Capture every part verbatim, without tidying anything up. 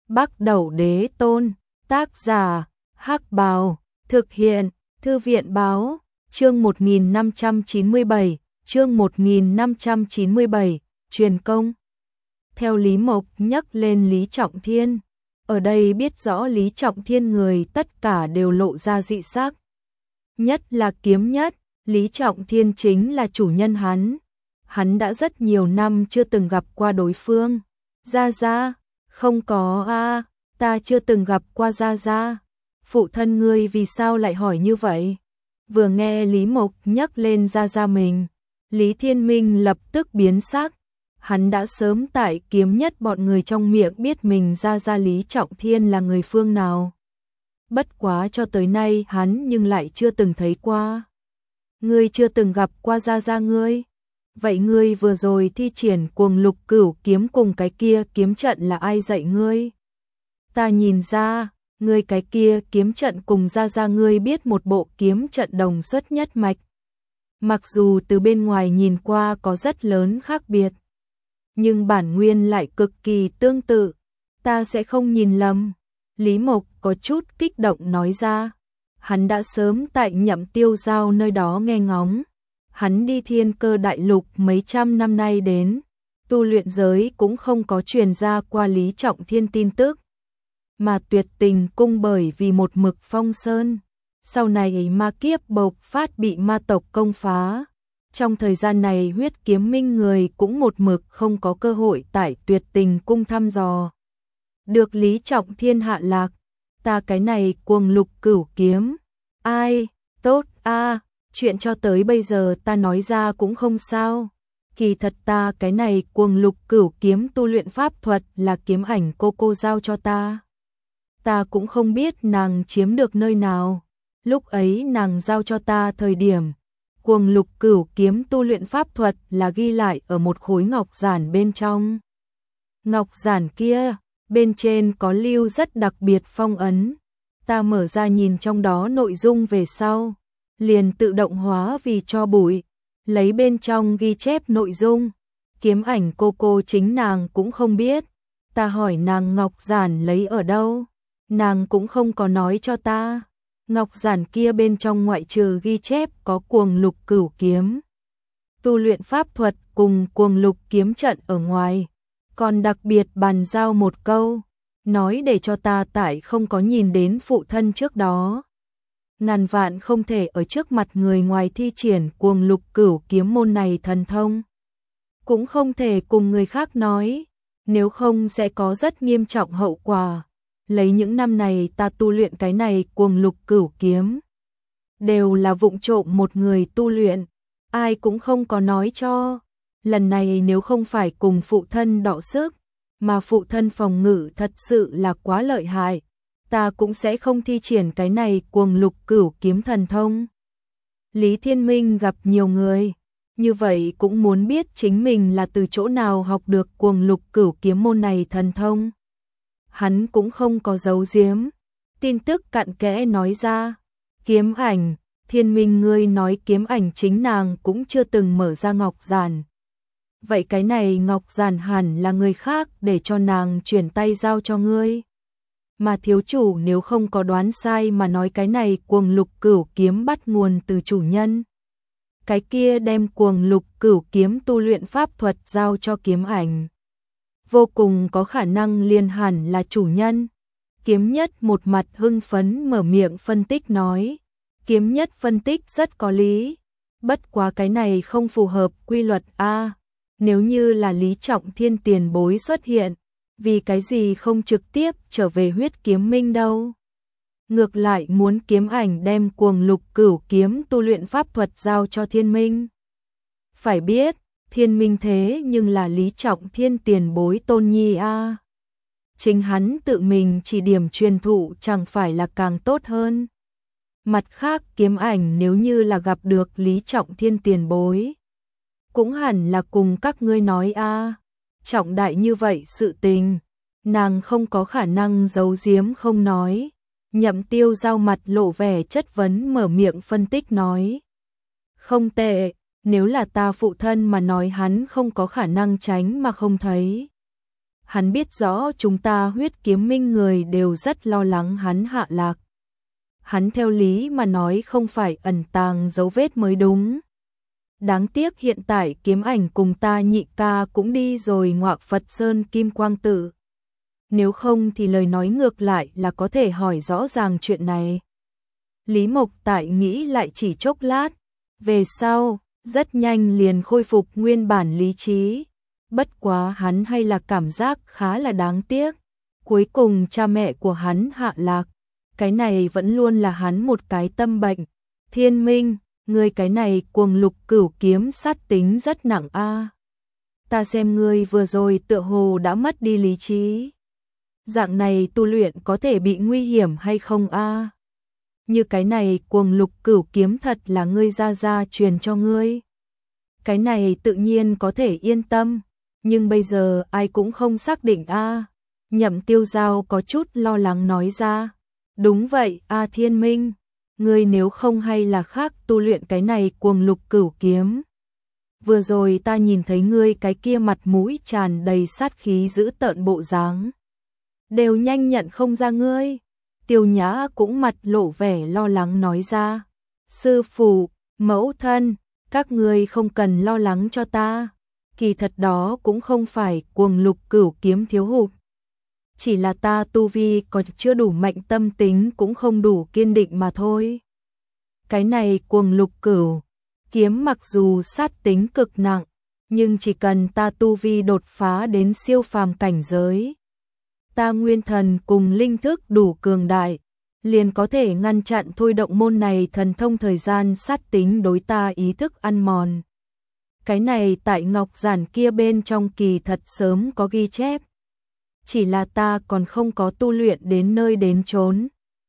Bắc Đẩu Đế Tôn, tác giả, Hắc Bào, thực hiện, Thư viện Báo, chương một nghìn năm trăm chín mươi bảy, chương một nghìn năm trăm chín mươi bảy, truyền công. Theo Lý Mộc nhắc lên Lý Trọng Thiên, ở đây biết rõ Lý Trọng Thiên người tất cả đều lộ ra dị sắc. Nhất là kiếm nhất, Lý Trọng Thiên chính là chủ nhân hắn. Hắn đã rất nhiều năm chưa từng gặp qua đối phương. Gia Gia, không có a, ta chưa từng gặp qua Gia Gia. Phụ thân ngươi vì sao lại hỏi như vậy? Vừa nghe Lý Mộc nhắc lên Gia Gia mình, Lý Thiên Minh lập tức biến sắc. Hắn đã sớm tại kiếm nhất bọn người trong miệng biết mình Gia Gia Lý Trọng Thiên là người phương nào. Bất quá cho tới nay hắn nhưng lại chưa từng thấy qua. Ngươi chưa từng gặp qua Gia Gia ngươi? Vậy ngươi vừa rồi thi triển Cuồng Lục Cửu kiếm cùng cái kia kiếm trận là ai dạy ngươi? Ta nhìn ra, ngươi cái kia kiếm trận cùng Gia Gia ngươi biết một bộ kiếm trận đồng xuất nhất mạch. Mặc dù từ bên ngoài nhìn qua có rất lớn khác biệt, nhưng bản nguyên lại cực kỳ tương tự. Ta sẽ không nhìn lầm. Lý Mộc có chút kích động nói ra. Hắn đã sớm tại Nhậm Tiêu Giao nơi đó nghe ngóng. Hắn đi Thiên Cơ Đại Lục mấy trăm năm nay đến, tu luyện giới cũng không có truyền ra qua Lý Trọng Thiên tin tức. Mà Tuyệt Tình Cung bởi vì một mực phong sơn, sau này ma kiếp bộc phát bị ma tộc công phá. Trong thời gian này Huyết Kiếm Minh người cũng một mực không có cơ hội tại Tuyệt Tình Cung thăm dò. Được Lý Trọng Thiên hạ lạc, ta cái này Cuồng Lục Cửu kiếm. Ai, tốt a, chuyện cho tới bây giờ ta nói ra cũng không sao. Kỳ thật ta cái này Cuồng Lục Cửu kiếm tu luyện pháp thuật là kiếm ảnh cô cô giao cho ta. Ta cũng không biết nàng chiếm được nơi nào. Lúc ấy nàng giao cho ta thời điểm, Cuồng Lục Cửu kiếm tu luyện pháp thuật là ghi lại ở một khối ngọc giản bên trong. Ngọc giản kia, bên trên có lưu rất đặc biệt phong ấn. Ta mở ra nhìn trong đó nội dung về sau, liền tự động hóa vì cho bụi, lấy bên trong ghi chép nội dung. Kiếm ảnh cô cô chính nàng cũng không biết. Ta hỏi nàng ngọc giản lấy ở đâu, nàng cũng không có nói cho ta. Ngọc giản kia bên trong ngoại trừ ghi chép có Cuồng Lục Cửu kiếm tu luyện pháp thuật cùng Cuồng Lục kiếm trận ở ngoài, còn đặc biệt bàn giao một câu, nói để cho ta tại không có nhìn đến phụ thân trước đó, ngàn vạn không thể ở trước mặt người ngoài thi triển Cuồng Lục Cửu kiếm môn này thần thông. Cũng không thể cùng người khác nói, nếu không sẽ có rất nghiêm trọng hậu quả. Lấy những năm này ta tu luyện cái này Cuồng Lục Cửu kiếm, đều là vụng trộm một người tu luyện, ai cũng không có nói cho. Lần này nếu không phải cùng phụ thân đọ sức, mà phụ thân phòng ngự thật sự là quá lợi hại, ta cũng sẽ không thi triển cái này Cuồng Lục Cửu kiếm thần thông. Lý Thiên Minh gặp nhiều người, như vậy cũng muốn biết chính mình là từ chỗ nào học được Cuồng Lục Cửu kiếm môn này thần thông. Hắn cũng không có giấu giếm, tin tức cặn kẽ nói ra. Kiếm ảnh, Thiên Minh ngươi nói kiếm ảnh chính nàng cũng chưa từng mở ra ngọc giản. Vậy cái này ngọc giản hẳn là người khác để cho nàng chuyển tay giao cho ngươi. Mà thiếu chủ nếu không có đoán sai mà nói cái này Cuồng Lục Cửu kiếm bắt nguồn từ chủ nhân. Cái kia đem Cuồng Lục Cửu kiếm tu luyện pháp thuật giao cho kiếm ảnh, vô cùng có khả năng liên hẳn là chủ nhân. Kiếm nhất một mặt hưng phấn mở miệng phân tích nói. Kiếm nhất phân tích rất có lý. Bất quá cái này không phù hợp quy luật a. Nếu như là Lý Trọng Thiên tiền bối xuất hiện, vì cái gì không trực tiếp trở về Huyết Kiếm Minh đâu? Ngược lại muốn kiếm ảnh đem Cuồng Lục Cửu kiếm tu luyện pháp thuật giao cho Thiên Minh. Phải biết, Thiên Minh thế nhưng là Lý Trọng Thiên tiền bối tôn nhi a. Chính hắn tự mình chỉ điểm truyền thụ chẳng phải là càng tốt hơn. Mặt khác kiếm ảnh nếu như là gặp được Lý Trọng Thiên tiền bối, cũng hẳn là cùng các ngươi nói a. Trọng đại như vậy sự tình, nàng không có khả năng giấu giếm không nói. Nhậm Tiêu Giao mặt lộ vẻ chất vấn mở miệng phân tích nói. Không tệ. Nếu là ta phụ thân mà nói hắn không có khả năng tránh mà không thấy. Hắn biết rõ chúng ta Huyết Kiếm Minh người đều rất lo lắng hắn hạ lạc. Hắn theo lý mà nói không phải ẩn tàng dấu vết mới đúng. Đáng tiếc hiện tại Kiếm Ảnh cùng ta nhị ca cũng đi rồi Ngọa Phật Sơn Kim Quang Tự. Nếu không thì lời nói ngược lại là có thể hỏi rõ ràng chuyện này. Lý Mộc Tại nghĩ lại chỉ chốc lát, về sau, rất nhanh liền khôi phục nguyên bản lý trí. Bất quá hắn hay là cảm giác khá là đáng tiếc. Cuối cùng cha mẹ của hắn hạ lạc. Cái này vẫn luôn là hắn một cái tâm bệnh. Thiên Minh, ngươi cái này cuồng lục cửu kiếm sát tính rất nặng a. Ta xem ngươi vừa rồi tựa hồ đã mất đi lý trí. Dạng này tu luyện có thể bị nguy hiểm hay không a? Như cái này cuồng lục cửu kiếm thật là ngươi gia gia truyền cho ngươi. Cái này tự nhiên có thể yên tâm, nhưng bây giờ ai cũng không xác định a. Nhậm Tiêu Giao có chút lo lắng nói ra. Đúng vậy a Thiên Minh, ngươi nếu không hay là khác tu luyện cái này cuồng lục cửu kiếm. Vừa rồi ta nhìn thấy ngươi cái kia mặt mũi tràn đầy sát khí dữ tợn bộ dáng. Đều nhanh nhận không ra ngươi. Tiêu Nhã cũng mặt lộ vẻ lo lắng nói ra. Sư phụ, mẫu thân, các ngươi không cần lo lắng cho ta. Kỳ thật đó cũng không phải cuồng lục cửu kiếm thiếu hụt. Chỉ là ta tu vi còn chưa đủ mạnh, tâm tính cũng không đủ kiên định mà thôi. Cái này cuồng lục cửu kiếm mặc dù sát tính cực nặng, nhưng chỉ cần ta tu vi đột phá đến siêu phàm cảnh giới, ta nguyên thần cùng linh thức đủ cường đại, liền có thể ngăn chặn thôi động môn này thần thông thời gian sát tính đối ta ý thức ăn mòn. Cái này tại ngọc giản kia bên trong kỳ thật sớm có ghi chép. Chỉ là ta còn không có tu luyện đến nơi đến chốn.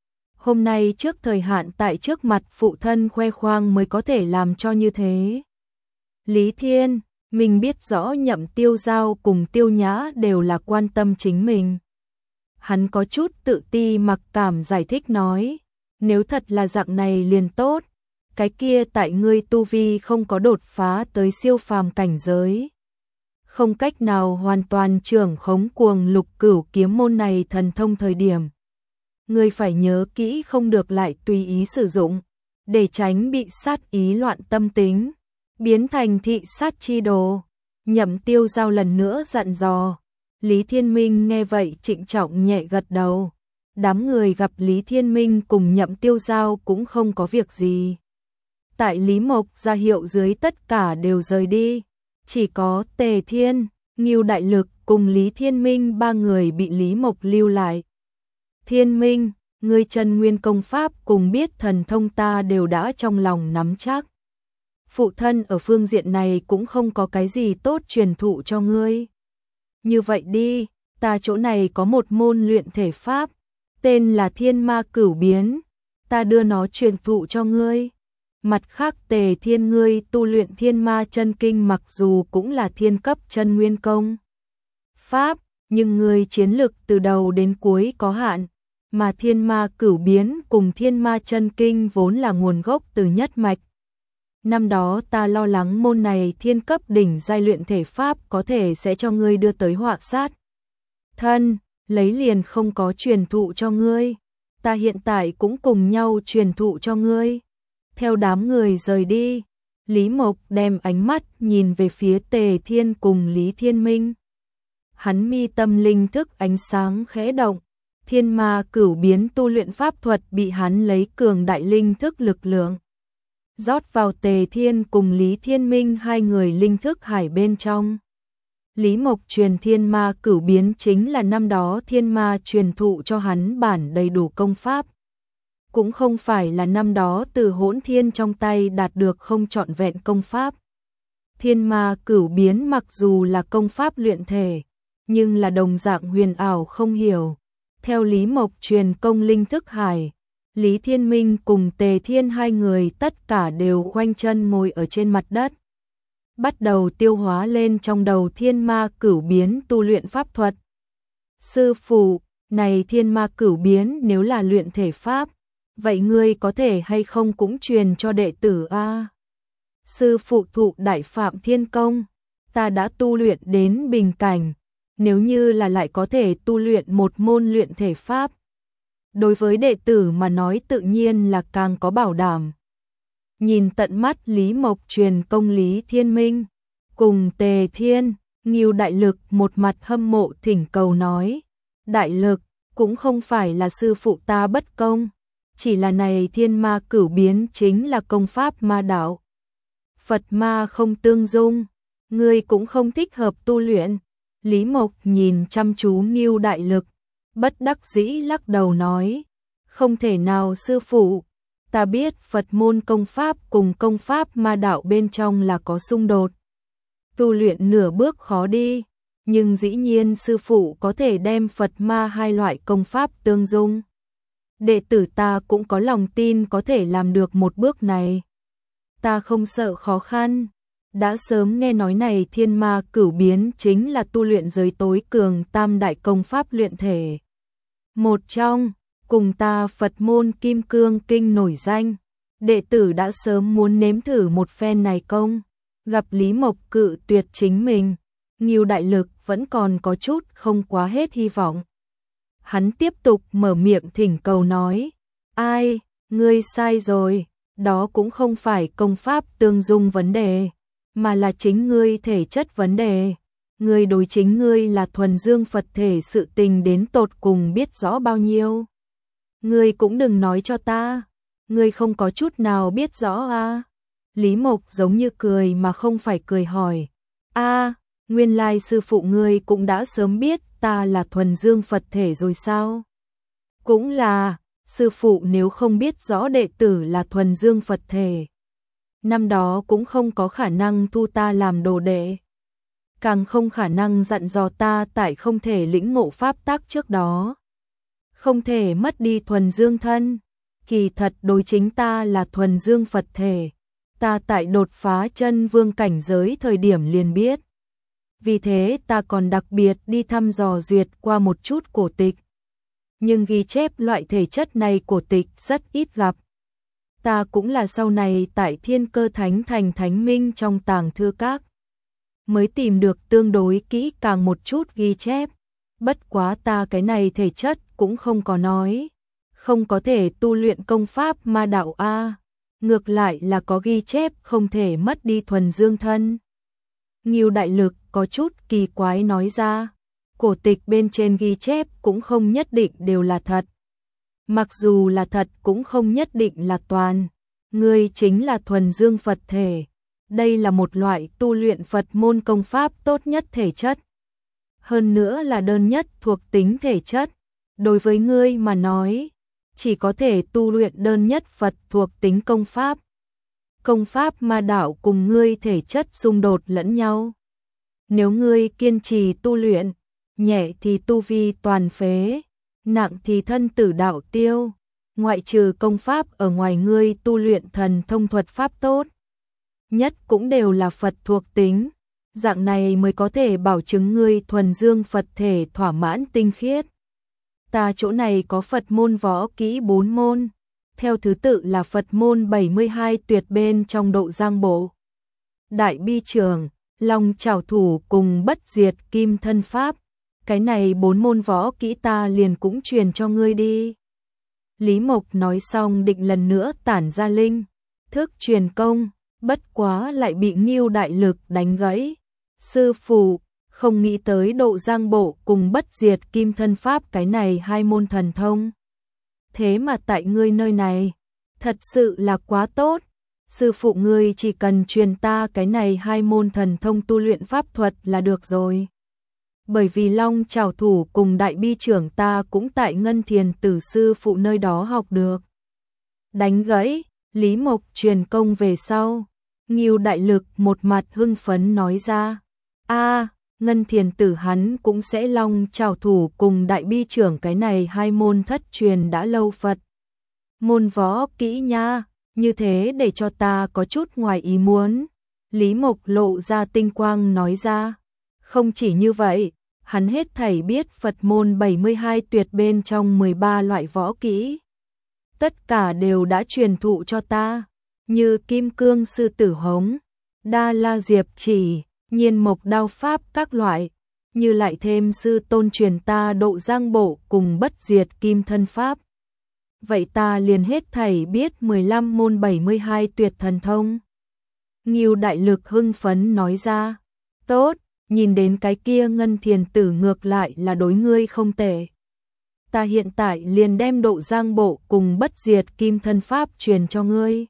Hôm nay trước thời hạn tại trước mặt phụ thân khoe khoang mới có thể làm cho như thế. Lý Thiên, mình biết rõ Nhậm Tiêu Giao cùng Tiêu Nhã đều là quan tâm chính mình. Hắn có chút tự ti mặc cảm giải thích nói, nếu thật là dạng này liền tốt, cái kia tại ngươi tu vi không có đột phá tới siêu phàm cảnh giới, không cách nào hoàn toàn trưởng khống cuồng lục cửu kiếm môn này thần thông thời điểm. Ngươi phải nhớ kỹ không được lại tùy ý sử dụng, để tránh bị sát ý loạn tâm tính, biến thành thị sát chi đồ. Nhậm Tiêu Giao lần nữa dặn dò. Lý Thiên Minh nghe vậy trịnh trọng nhẹ gật đầu. Đám người gặp Lý Thiên Minh cùng Nhậm Tiêu Giao cũng không có việc gì. Tại Lý Mộc ra hiệu dưới tất cả đều rời đi. Chỉ có Tề Thiên, Ngưu Đại Lực cùng Lý Thiên Minh ba người bị Lý Mộc lưu lại. Thiên Minh, ngươi chân nguyên công pháp cùng biết thần thông ta đều đã trong lòng nắm chắc. Phụ thân ở phương diện này cũng không có cái gì tốt truyền thụ cho ngươi. Như vậy đi, ta chỗ này có một môn luyện thể pháp, tên là Thiên Ma Cửu Biến, ta đưa nó truyền thụ cho ngươi. Mặt khác Tề Thiên, ngươi tu luyện Thiên Ma Chân Kinh mặc dù cũng là thiên cấp chân nguyên công pháp, nhưng ngươi chiến lực từ đầu đến cuối có hạn, mà Thiên Ma Cửu Biến cùng Thiên Ma Chân Kinh vốn là nguồn gốc từ nhất mạch. Năm đó ta lo lắng môn này thiên cấp đỉnh giai luyện thể pháp có thể sẽ cho ngươi đưa tới họa sát thân, lấy liền không có truyền thụ cho ngươi. Ta hiện tại cũng cùng nhau truyền thụ cho ngươi. Theo đám người rời đi, Lý Mộc đem ánh mắt nhìn về phía Tề Thiên cùng Lý Thiên Minh. Hắn mi tâm linh thức ánh sáng khẽ động, Thiên Ma Cửu Biến tu luyện pháp thuật bị hắn lấy cường đại linh thức lực lượng rót vào Tề Thiên cùng Lý Thiên Minh hai người linh thức hải bên trong. Lý Mộc truyền Thiên Ma Cửu Biến chính là năm đó Thiên Ma truyền thụ cho hắn bản đầy đủ công pháp. Cũng không phải là năm đó từ Hỗn Thiên trong tay đạt được không trọn vẹn công pháp. Thiên Ma Cửu Biến mặc dù là công pháp luyện thể, nhưng là đồng dạng huyền ảo không hiểu. Theo Lý Mộc truyền công linh thức hải, Lý Thiên Minh cùng Tề Thiên hai người tất cả đều khoanh chân ngồi ở trên mặt đất. Bắt đầu tiêu hóa lên trong đầu Thiên Ma Cửu Biến tu luyện pháp thuật. Sư phụ, này Thiên Ma Cửu Biến nếu là luyện thể pháp, vậy ngươi có thể hay không cũng truyền cho đệ tử a? Sư phụ thụ đại phạm thiên công, ta đã tu luyện đến bình cảnh, nếu như là lại có thể tu luyện một môn luyện thể pháp. Đối với đệ tử mà nói tự nhiên là càng có bảo đảm. Nhìn tận mắt Lý Mộc truyền công Lý Thiên Minh, cùng Tề Thiên, Ngưu Đại Lực một mặt hâm mộ thỉnh cầu nói, Đại Lực, cũng không phải là sư phụ ta bất công, chỉ là này thiên ma cửu biến chính là công pháp ma đạo. Phật ma không tương dung, ngươi cũng không thích hợp tu luyện. Lý Mộc nhìn chăm chú Ngưu Đại Lực, bất đắc dĩ lắc đầu nói, không thể nào sư phụ, ta biết Phật môn công pháp cùng công pháp ma đạo bên trong là có xung đột. Tu luyện nửa bước khó đi, nhưng dĩ nhiên sư phụ có thể đem Phật ma hai loại công pháp tương dung. Đệ tử ta cũng có lòng tin có thể làm được một bước này. Ta không sợ khó khăn, đã sớm nghe nói này thiên ma cửu biến chính là tu luyện giới tối cường tam đại công pháp luyện thể. Một trong, cùng ta Phật môn Kim Cương Kinh nổi danh, đệ tử đã sớm muốn nếm thử một phen này công. Gặp Lý Mộc cự tuyệt chính mình, Ngưu Đại Lực vẫn còn có chút không quá hết hy vọng. Hắn tiếp tục mở miệng thỉnh cầu nói, ai, ngươi sai rồi, đó cũng không phải công pháp tương dung vấn đề, mà là chính ngươi thể chất vấn đề. Ngươi đối chính ngươi là thuần dương Phật thể sự tình đến tột cùng biết rõ bao nhiêu. Ngươi cũng đừng nói cho ta, ngươi không có chút nào biết rõ à. Lý Mộc giống như cười mà không phải cười hỏi, a à, nguyên lai sư phụ ngươi cũng đã sớm biết ta là thuần dương Phật thể rồi sao? Cũng là, sư phụ nếu không biết rõ đệ tử là thuần dương Phật thể, năm đó cũng không có khả năng thu ta làm đồ đệ, càng không khả năng dặn dò ta tại không thể lĩnh ngộ pháp tắc trước đó, không thể mất đi thuần dương thân. Kỳ thật đối chính ta là thuần dương Phật thể, ta tại đột phá chân vương cảnh giới thời điểm liền biết. Vì thế ta còn đặc biệt đi thăm dò duyệt qua một chút cổ tịch. Nhưng ghi chép loại thể chất này cổ tịch rất ít gặp. Ta cũng là sau này tại Thiên Cơ Thánh Thành Thánh Minh trong tàng thư các mới tìm được tương đối kỹ càng một chút ghi chép. Bất quá ta cái này thể chất cũng không có nói, không có thể tu luyện công pháp ma đạo a, ngược lại là có ghi chép không thể mất đi thuần dương thân. Ngưu Đại Lực có chút kỳ quái nói ra, cổ tịch bên trên ghi chép cũng không nhất định đều là thật. Mặc dù là thật cũng không nhất định là toàn. Ngươi chính là thuần dương Phật thể. Đây là một loại tu luyện Phật môn công pháp tốt nhất thể chất. Hơn nữa là đơn nhất thuộc tính thể chất. Đối với ngươi mà nói, chỉ có thể tu luyện đơn nhất Phật thuộc tính công pháp. Công pháp ma đạo cùng ngươi thể chất xung đột lẫn nhau. Nếu ngươi kiên trì tu luyện, nhẹ thì tu vi toàn phế, nặng thì thân tử đạo tiêu. Ngoại trừ công pháp ở ngoài ngươi tu luyện thần thông thuật pháp tốt nhất cũng đều là Phật thuộc tính. Dạng này mới có thể bảo chứng ngươi thuần dương Phật thể thỏa mãn tinh khiết. Ta chỗ này có Phật môn võ kỹ bốn môn, theo thứ tự là Phật môn bảy mươi hai tuyệt bên trong độ giang bộ, đại bi trường, long trảo thủ cùng bất diệt kim thân pháp. Cái này bốn môn võ kỹ ta liền cũng truyền cho ngươi đi. Lý Mộc nói xong định lần nữa tản ra linh thức truyền công, bất quá lại bị Ngưu Đại Lực đánh gãy. Sư phụ, không nghĩ tới độ giang bộ cùng bất diệt kim thân pháp cái này hai môn thần thông. Thế mà tại ngươi nơi này, thật sự là quá tốt. Sư phụ ngươi chỉ cần truyền ta cái này hai môn thần thông tu luyện pháp thuật là được rồi. Bởi vì long trảo thủ cùng đại bi trưởng ta cũng tại Ngân Thiền Tử sư phụ nơi đó học được. Đánh gãy, Lý Mộc truyền công về sau. Ngưu Đại Lực một mặt hưng phấn nói ra, a Ngân Thiền Tử hắn cũng sẽ long trảo thủ cùng đại bi trưởng cái này hai môn thất truyền đã lâu Phật môn võ kỹ nha, như thế để cho ta có chút ngoài ý muốn. Lý Mộc lộ ra tinh quang nói ra, không chỉ như vậy, hắn hết thảy biết Phật môn bảy mươi hai tuyệt bên trong mười ba loại võ kỹ. Tất cả đều đã truyền thụ cho ta, như kim cương sư tử hống, đa la diệp chỉ, nhiên mộc đao pháp các loại. như lại thêm sư tôn truyền ta độ giang bộ cùng bất diệt kim thân pháp. Vậy ta liền hết thảy biết mười lăm môn bảy mươi hai tuyệt thần thông. Ngưu Đại Lực hưng phấn nói ra, tốt, nhìn đến cái kia Ngân Thiền Tử ngược lại là đối ngươi không tệ. Ta hiện tại liền đem độ giang bộ cùng bất diệt kim thân pháp truyền cho ngươi.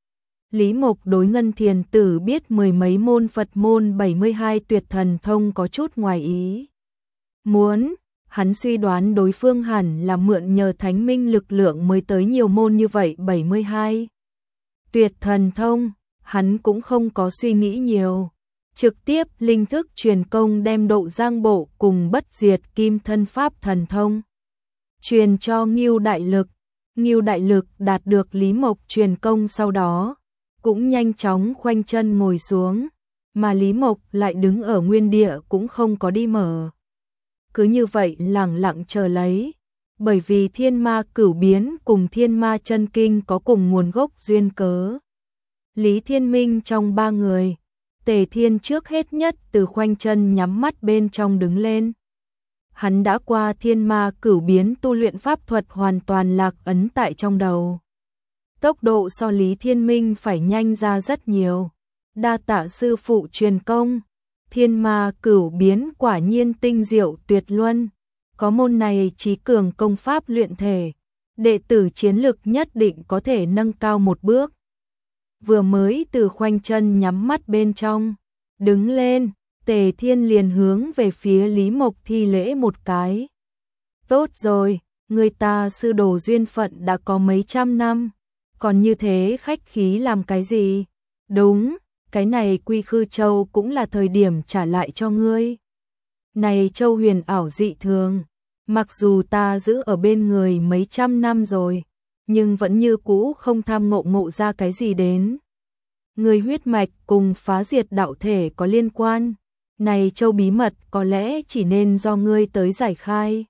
Lý Mộc đối Ngân Thiền Tử biết mười mấy môn Phật môn bảy mươi hai tuyệt thần thông có chút ngoài ý. Muốn, hắn suy đoán đối phương hẳn là mượn nhờ thánh minh lực lượng mới tới nhiều môn như vậy bảy mươi hai. Tuyệt thần thông, hắn cũng không có suy nghĩ nhiều. Trực tiếp linh thức truyền công đem độ giang bộ cùng bất diệt kim thân pháp thần thông. Truyền cho Ngưu Đại Lực. Ngưu Đại Lực đạt được Lý Mộc truyền công sau đó, cũng nhanh chóng khoanh chân ngồi xuống, mà Lý Mộc lại đứng ở nguyên địa cũng không có đi mở. Cứ như vậy lẳng lặng chờ lấy, bởi vì thiên ma cửu biến cùng thiên ma chân kinh có cùng nguồn gốc duyên cớ. Lý Thiên Minh trong ba người, Tề Thiên trước hết nhất từ khoanh chân nhắm mắt bên trong đứng lên. Hắn đã qua thiên ma cửu biến tu luyện pháp thuật hoàn toàn lạc ấn tại trong đầu. Tốc độ so Lý Thiên Minh phải nhanh ra rất nhiều. Đa tạ sư phụ truyền công, thiên ma cửu biến quả nhiên tinh diệu tuyệt luân. Có môn này trí cường công pháp luyện thể, đệ tử chiến lực nhất định có thể nâng cao một bước. Vừa mới từ khoanh chân nhắm mắt bên trong, đứng lên, Tề Thiên liền hướng về phía Lý Mộc thi lễ một cái. Tốt rồi, người ta sư đồ duyên phận đã có mấy trăm năm, còn như thế khách khí làm cái gì? Đúng, cái này Quy Khư Châu cũng là thời điểm trả lại cho ngươi. Này châu huyền ảo dị thường, mặc dù ta giữ ở bên người mấy trăm năm rồi, nhưng vẫn như cũ không tham ngộ ngộ ra cái gì đến. Người huyết mạch cùng phá diệt đạo thể có liên quan, này châu bí mật có lẽ chỉ nên do ngươi tới giải khai.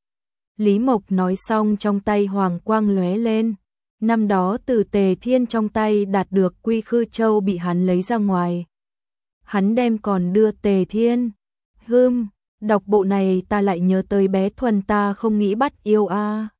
Lý Mộc nói xong trong tay hoàng quang lóe lên, năm đó từ Tề Thiên trong tay đạt được Quy Khư Châu bị hắn lấy ra ngoài. Hắn đem còn đưa Tề Thiên. Hừm, đọc bộ này ta lại nhớ tới bé Thuần ta không nghĩ bắt yêu a. À.